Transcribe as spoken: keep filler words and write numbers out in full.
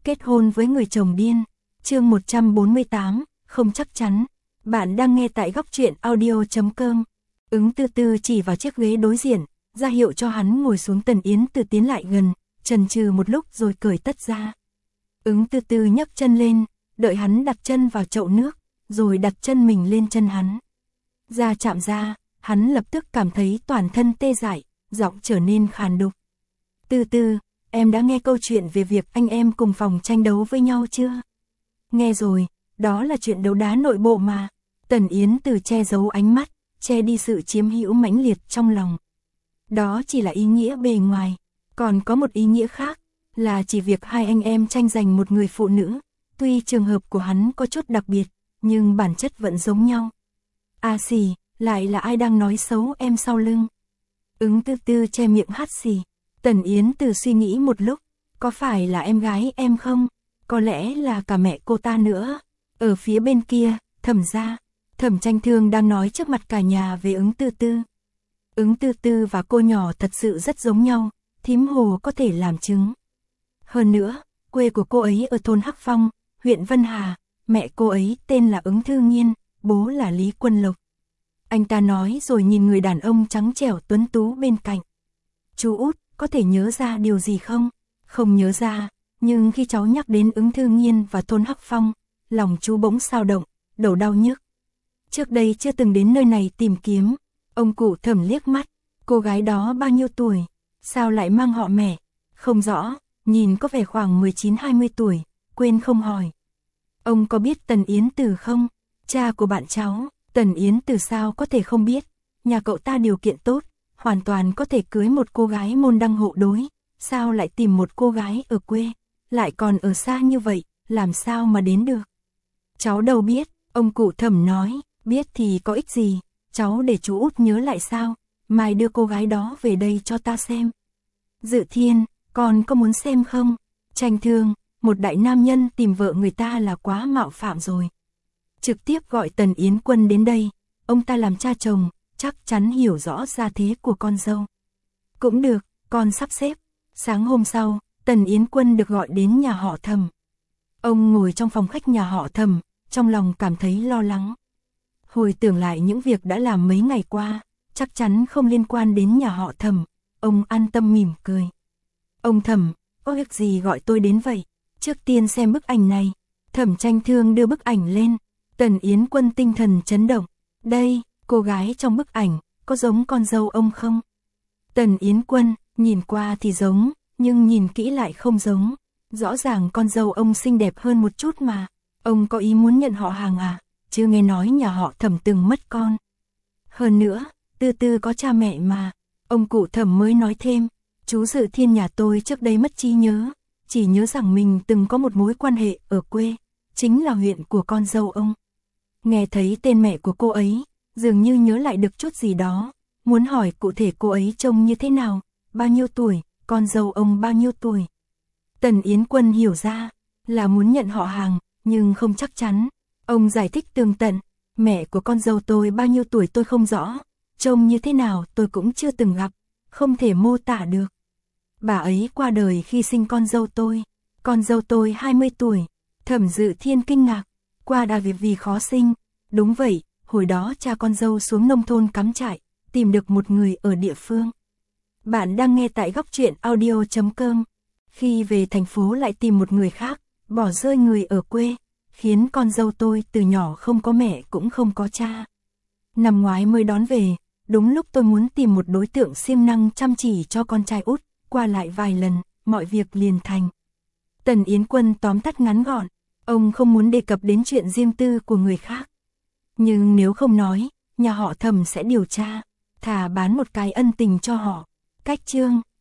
Kết hôn với người chồng điên. Chương một trăm bốn mươi tám, không chắc chắn. Bạn đang nghe tại góc truyện audio chấm com. Ứng Tư Tư chỉ vào chiếc ghế đối diện, ra hiệu cho hắn ngồi xuống. Tần Yến Từ tiến lại gần, chần chừ một lúc rồi cởi tất ra. Ứng Tư Tư nhấc chân lên, đợi hắn đặt chân vào chậu nước, rồi đặt chân mình lên chân hắn. Da chạm ra, hắn lập tức cảm thấy toàn thân tê dại, giọng trở nên khàn đục. Tư Tư, em đã nghe câu chuyện về việc anh em cùng phòng tranh đấu với nhau chưa? Nghe rồi, đó là chuyện đấu đá nội bộ mà. Tần Yến Từ che giấu ánh mắt, che đi sự chiếm hữu mãnh liệt trong lòng. Đó chỉ là ý nghĩa bề ngoài, còn có một ý nghĩa khác, là chỉ việc hai anh em tranh giành một người phụ nữ. Tuy trường hợp của hắn có chút đặc biệt, nhưng bản chất vẫn giống nhau. À xì, lại là ai đang nói xấu em sau lưng? Ứng Tư Tư che miệng hắt xì. Tần Yến Từ suy nghĩ một lúc, có phải là em gái em không? Có lẽ là cả mẹ cô ta nữa. Ở phía bên kia, Thẩm gia, Thẩm Tranh Thương đang nói trước mặt cả nhà về Ứng Tư Tư. Ứng Tư Tư và cô nhỏ thật sự rất giống nhau, thím Hồ có thể làm chứng. Hơn nữa, quê của cô ấy ở thôn Hắc Phong, huyện Vân Hà, mẹ cô ấy tên là Ứng Thư Nghiên, bố là Lý Quân Lộc. Anh ta nói rồi nhìn người đàn ông trắng trẻo tuấn tú bên cạnh. Chú út, có thể nhớ ra điều gì không? Không nhớ ra, nhưng khi cháu nhắc đến Ứng Thư Nghiên và thôn Hắc Phong, lòng chú bỗng xao động, đầu đau nhức. Trước đây chưa từng đến nơi này tìm kiếm. Ông cụ Thẩm liếc mắt, cô gái đó bao nhiêu tuổi? Sao lại mang họ mẹ? Không rõ, nhìn có vẻ khoảng mười chín hai mươi tuổi, quên không hỏi. Ông có biết Tần Yến Từ không? Cha của bạn cháu. Tần Yến Từ sao có thể không biết? Nhà cậu ta điều kiện tốt, hoàn toàn có thể cưới một cô gái môn đăng hộ đối. Sao lại tìm một cô gái ở quê, lại còn ở xa như vậy, làm sao mà đến được? Cháu đâu biết, ông cụ Thẩm nói, biết thì có ích gì, cháu để chú út nhớ lại sao, mai đưa cô gái đó về đây cho ta xem. Dự Thiên, con có muốn xem không? Tranh Thương, một đại nam nhân tìm vợ người ta là quá mạo phạm rồi. Trực tiếp gọi Tần Yến Quân đến đây, ông ta làm cha chồng, chắc chắn hiểu rõ gia thế của con dâu. Cũng được, con sắp xếp. Sáng hôm sau, Tần Yến Quân được gọi đến nhà họ Thẩm. Ông ngồi trong phòng khách nhà họ Thẩm, trong lòng cảm thấy lo lắng. Hồi tưởng lại những việc đã làm mấy ngày qua, chắc chắn không liên quan đến nhà họ Thẩm, ông an tâm mỉm cười. Ông Thẩm, có việc gì gọi tôi đến vậy? Trước tiên xem bức ảnh này. Thẩm Tranh Thương đưa bức ảnh lên. Tần Yến Quân tinh thần chấn động. Đây, cô gái trong bức ảnh, có giống con dâu ông không? Tần Yến Quân, nhìn qua thì giống, nhưng nhìn kỹ lại không giống. Rõ ràng con dâu ông xinh đẹp hơn một chút mà. Ông có ý muốn nhận họ hàng à? Chưa nghe nói nhà họ Thẩm từng mất con. Hơn nữa, Tư Tư có cha mẹ mà. Ông cụ Thẩm mới nói thêm, chú Dự Thiên nhà tôi trước đây mất trí nhớ, chỉ nhớ rằng mình từng có một mối quan hệ ở quê, chính là huyện của con dâu ông. Nghe thấy tên mẹ của cô ấy, dường như nhớ lại được chút gì đó, muốn hỏi cụ thể cô ấy trông như thế nào, bao nhiêu tuổi, con dâu ông bao nhiêu tuổi. Tần Yến Quân hiểu ra, là muốn nhận họ hàng, nhưng không chắc chắn. Ông giải thích tường tận, mẹ của con dâu tôi bao nhiêu tuổi tôi không rõ, trông như thế nào tôi cũng chưa từng gặp, không thể mô tả được. Bà ấy qua đời khi sinh con dâu tôi, con dâu tôi hai mươi tuổi. Thẩm Dự Thiên kinh ngạc, qua đà việc vì khó sinh. Đúng vậy, hồi đó cha con dâu xuống nông thôn cắm trại, tìm được một người ở địa phương. Bạn đang nghe tại góc truyện audio chấm com. Khi về thành phố lại tìm một người khác, bỏ rơi người ở quê, khiến con dâu tôi từ nhỏ không có mẹ cũng không có cha. Năm ngoái mới đón về, đúng lúc tôi muốn tìm một đối tượng siêng năng chăm chỉ cho con trai út, qua lại vài lần, mọi việc liền thành. Tần Yến Quân tóm tắt ngắn gọn, ông không muốn đề cập đến chuyện riêng tư của người khác. Nhưng nếu không nói, nhà họ Thẩm sẽ điều tra, thà bán một cái ân tình cho họ. Cách chương